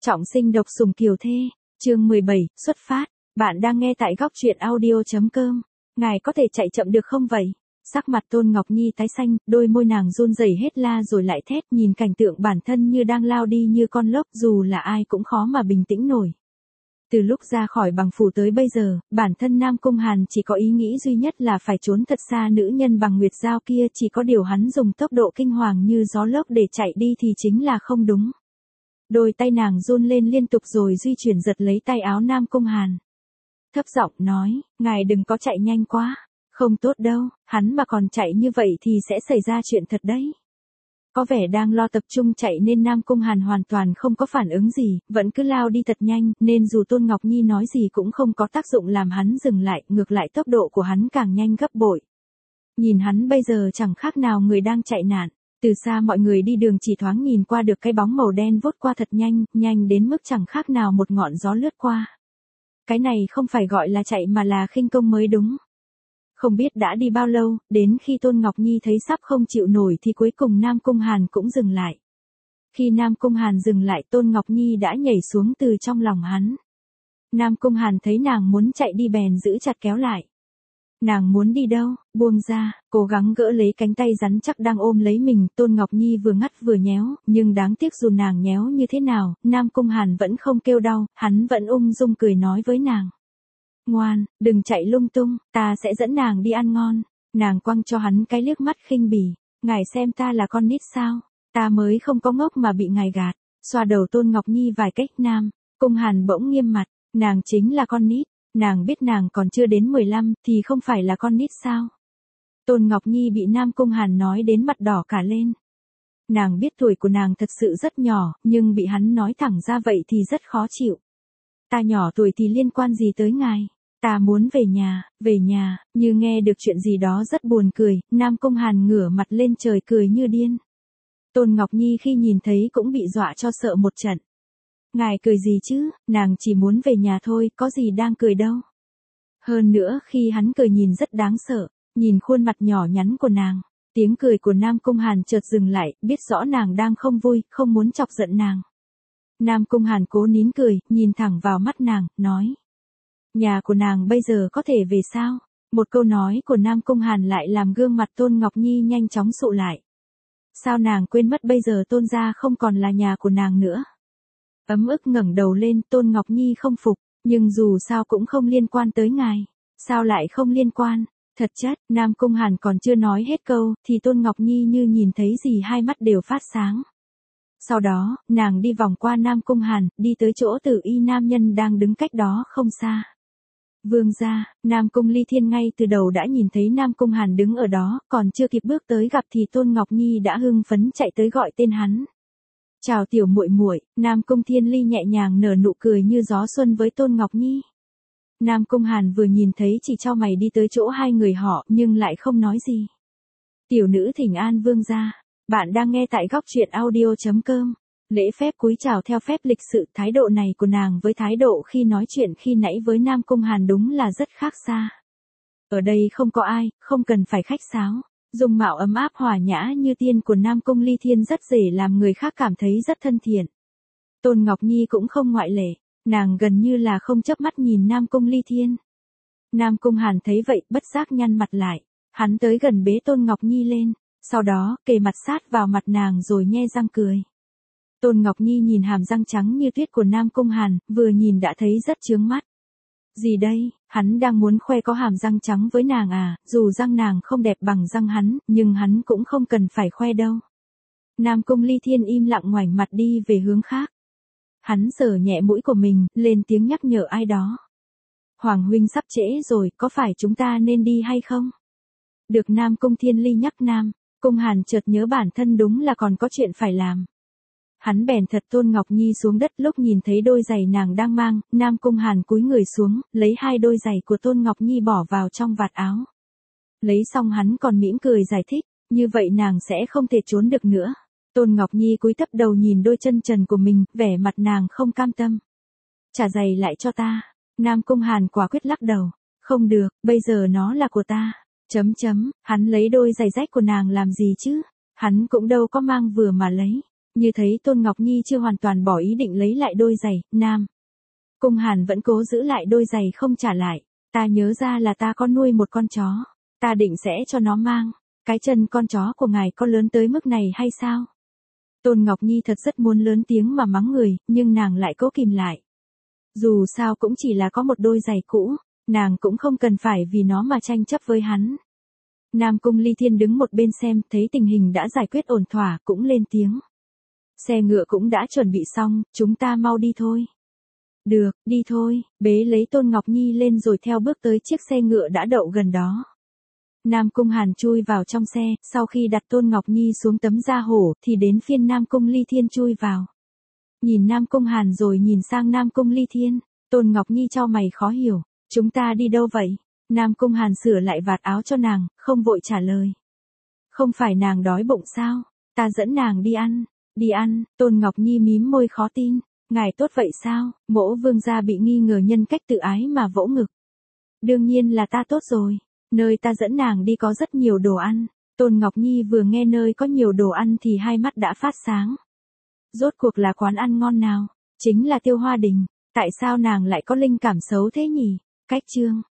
Trọng sinh độc sủng kiều thê, chương 17, xuất phát. Bạn đang nghe tại góc truyện audio.com. Ngài có thể chạy chậm được không vậy? Sắc mặt Tôn Ngọc Nhi tái xanh, đôi môi nàng run rẩy hết la rồi lại thét, nhìn cảnh tượng bản thân như đang lao đi như con lốc, dù là ai cũng khó mà bình tĩnh nổi. Từ lúc ra khỏi bằng phủ tới bây giờ, bản thân Nam Cung Hàn chỉ có ý nghĩ duy nhất là phải trốn thật xa nữ nhân bằng nguyệt dao kia, chỉ có điều hắn dùng tốc độ kinh hoàng như gió lốc để chạy đi thì chính là không đúng. Đôi tay nàng run lên liên tục rồi di chuyển giật lấy tay áo Nam Cung Hàn. Thấp giọng nói, ngài đừng có chạy nhanh quá, không tốt đâu, hắn mà còn chạy như vậy thì sẽ xảy ra chuyện thật đấy. Có vẻ đang lo tập trung chạy nên Nam Cung Hàn hoàn toàn không có phản ứng gì, vẫn cứ lao đi thật nhanh, nên dù Tôn Ngọc Nhi nói gì cũng không có tác dụng làm hắn dừng lại, ngược lại tốc độ của hắn càng nhanh gấp bội. Nhìn hắn bây giờ chẳng khác nào người đang chạy nạn. Từ xa mọi người đi đường chỉ thoáng nhìn qua được cái bóng màu đen vút qua thật nhanh, nhanh đến mức chẳng khác nào một ngọn gió lướt qua. Cái này không phải gọi là chạy mà là khinh công mới đúng. Không biết đã đi bao lâu, đến khi Tôn Ngọc Nhi thấy sắp không chịu nổi thì cuối cùng Nam Cung Hàn cũng dừng lại. Khi Nam Cung Hàn dừng lại, Tôn Ngọc Nhi đã nhảy xuống từ trong lòng hắn. Nam Cung Hàn thấy nàng muốn chạy đi bèn giữ chặt kéo lại. Nàng muốn đi đâu, buông ra, cố gắng gỡ lấy cánh tay rắn chắc đang ôm lấy mình. Tôn Ngọc Nhi vừa ngắt vừa nhéo, nhưng đáng tiếc dù nàng nhéo như thế nào, Nam Cung Hàn vẫn không kêu đau, hắn vẫn ung dung cười nói với nàng. Ngoan, đừng chạy lung tung, ta sẽ dẫn nàng đi ăn ngon. Nàng quăng cho hắn cái liếc mắt khinh bỉ, ngài xem ta là con nít sao, ta mới không có ngốc mà bị ngài gạt. Xoa đầu Tôn Ngọc Nhi vài cách. Nam Cung Hàn bỗng nghiêm mặt, nàng chính là con nít. Nàng biết nàng còn chưa đến 15 thì không phải là con nít sao? Tôn Ngọc Nhi bị Nam Cung Hàn nói đến mặt đỏ cả lên. Nàng biết tuổi của nàng thật sự rất nhỏ, nhưng bị hắn nói thẳng ra vậy thì rất khó chịu. Ta nhỏ tuổi thì liên quan gì tới ngài? Ta muốn về nhà, như nghe được chuyện gì đó rất buồn cười, Nam Cung Hàn ngửa mặt lên trời cười như điên. Tôn Ngọc Nhi khi nhìn thấy cũng bị dọa cho sợ một trận. Ngài cười gì chứ, nàng chỉ muốn về nhà thôi, có gì đang cười đâu. Hơn nữa khi hắn cười nhìn rất đáng sợ, nhìn khuôn mặt nhỏ nhắn của nàng, tiếng cười của Nam Cung Hàn chợt dừng lại, biết rõ nàng đang không vui, không muốn chọc giận nàng. Nam Cung Hàn cố nín cười, nhìn thẳng vào mắt nàng, nói. Nhà của nàng bây giờ có thể về sao? Một câu nói của Nam Cung Hàn lại làm gương mặt Tôn Ngọc Nhi nhanh chóng sụ lại. Sao nàng quên mất bây giờ Tôn gia không còn là nhà của nàng nữa? Ấm ức ngẩng đầu lên, Tôn Ngọc Nhi không phục, nhưng dù sao cũng không liên quan tới ngài. Sao lại không liên quan? Thật chất, Nam Cung Hàn còn chưa nói hết câu, thì Tôn Ngọc Nhi như nhìn thấy gì hai mắt đều phát sáng. Sau đó, nàng đi vòng qua Nam Cung Hàn, đi tới chỗ Tử Y nam nhân đang đứng cách đó không xa. Vương gia, Nam Cung Ly Thiên ngay từ đầu đã nhìn thấy Nam Cung Hàn đứng ở đó, còn chưa kịp bước tới gặp thì Tôn Ngọc Nhi đã hưng phấn chạy tới gọi tên hắn. Chào tiểu muội muội. Nam Cung Thiên Ly nhẹ nhàng nở nụ cười như gió xuân với Tôn Ngọc Nhi. Nam Cung Hàn vừa nhìn thấy chỉ chau mày đi tới chỗ hai người họ nhưng lại không nói gì. Tiểu nữ thỉnh an vương gia. Bạn đang nghe tại góc truyện audio.com. Lễ phép cúi chào theo phép lịch sự, thái độ này của nàng với thái độ khi nói chuyện khi nãy với Nam Cung Hàn đúng là rất khác xa. Ở đây không có ai, không cần phải khách sáo. Dung mạo ấm áp hòa nhã như tiên của Nam Cung Ly Thiên rất dễ làm người khác cảm thấy rất thân thiện. Tôn Ngọc Nhi cũng không ngoại lệ, nàng gần như là không chớp mắt nhìn Nam Cung Ly Thiên. Nam Cung Hàn thấy vậy bất giác nhăn mặt lại, hắn tới gần bế Tôn Ngọc Nhi lên, sau đó kề mặt sát vào mặt nàng rồi nhe răng cười. Tôn Ngọc Nhi nhìn hàm răng trắng như tuyết của Nam Cung Hàn, vừa nhìn đã thấy rất chướng mắt. Gì đây, hắn đang muốn khoe có hàm răng trắng với nàng à, dù răng nàng không đẹp bằng răng hắn, nhưng hắn cũng không cần phải khoe đâu. Nam Cung Ly Thiên im lặng ngoảnh mặt đi về hướng khác. Hắn sờ nhẹ mũi của mình, lên tiếng nhắc nhở ai đó. Hoàng huynh sắp trễ rồi, có phải chúng ta nên đi hay không? Được Nam Cung Thiên Ly nhắc Nam Cung Hàn chợt nhớ bản thân đúng là còn có chuyện phải làm. Hắn bèn thật Tôn Ngọc Nhi xuống đất. Lúc nhìn thấy đôi giày nàng đang mang, Nam Cung Hàn cúi người xuống, lấy hai đôi giày của Tôn Ngọc Nhi bỏ vào trong vạt áo. Lấy xong hắn còn mỉm cười giải thích, như vậy nàng sẽ không thể trốn được nữa. Tôn Ngọc Nhi cúi thấp đầu nhìn đôi chân trần của mình, vẻ mặt nàng không cam tâm. Trả giày lại cho ta. Nam Cung Hàn quả quyết lắc đầu. Không được, bây giờ nó là của ta. Hắn lấy đôi giày rách của nàng làm gì chứ? Hắn cũng đâu có mang vừa mà lấy. Như thấy Tôn Ngọc Nhi chưa hoàn toàn bỏ ý định lấy lại đôi giày, Nam Cung Hàn vẫn cố giữ lại đôi giày không trả lại. Ta nhớ ra là ta có nuôi một con chó. Ta định sẽ cho nó mang. Cái chân con chó của ngài có lớn tới mức này hay sao? Tôn Ngọc Nhi thật rất muốn lớn tiếng mà mắng người, nhưng nàng lại cố kìm lại. Dù sao cũng chỉ là có một đôi giày cũ, nàng cũng không cần phải vì nó mà tranh chấp với hắn. Nam Cung Ly Thiên đứng một bên xem, thấy tình hình đã giải quyết ổn thỏa, cũng lên tiếng. Xe ngựa cũng đã chuẩn bị xong, chúng ta mau đi thôi. Được, đi thôi, bế lấy Tôn Ngọc Nhi lên rồi theo bước tới chiếc xe ngựa đã đậu gần đó. Nam Cung Hàn chui vào trong xe, sau khi đặt Tôn Ngọc Nhi xuống tấm da hổ, thì đến phiên Nam Cung Ly Thiên chui vào. Nhìn Nam Cung Hàn rồi nhìn sang Nam Cung Ly Thiên, Tôn Ngọc Nhi chau mày khó hiểu, chúng ta đi đâu vậy? Nam Cung Hàn sửa lại vạt áo cho nàng, không vội trả lời. Không phải nàng đói bụng sao? Ta dẫn nàng đi ăn. Đi ăn, Tôn Ngọc Nhi mím môi khó tin. Ngài tốt vậy sao? Mỗ vương gia bị nghi ngờ nhân cách tự ái mà vỗ ngực. Đương nhiên là ta tốt rồi. Nơi ta dẫn nàng đi có rất nhiều đồ ăn. Tôn Ngọc Nhi vừa nghe nơi có nhiều đồ ăn thì hai mắt đã phát sáng. Rốt cuộc là quán ăn ngon nào? Chính là Tiêu Hoa Đình. Tại sao nàng lại có linh cảm xấu thế nhỉ? Cách chương.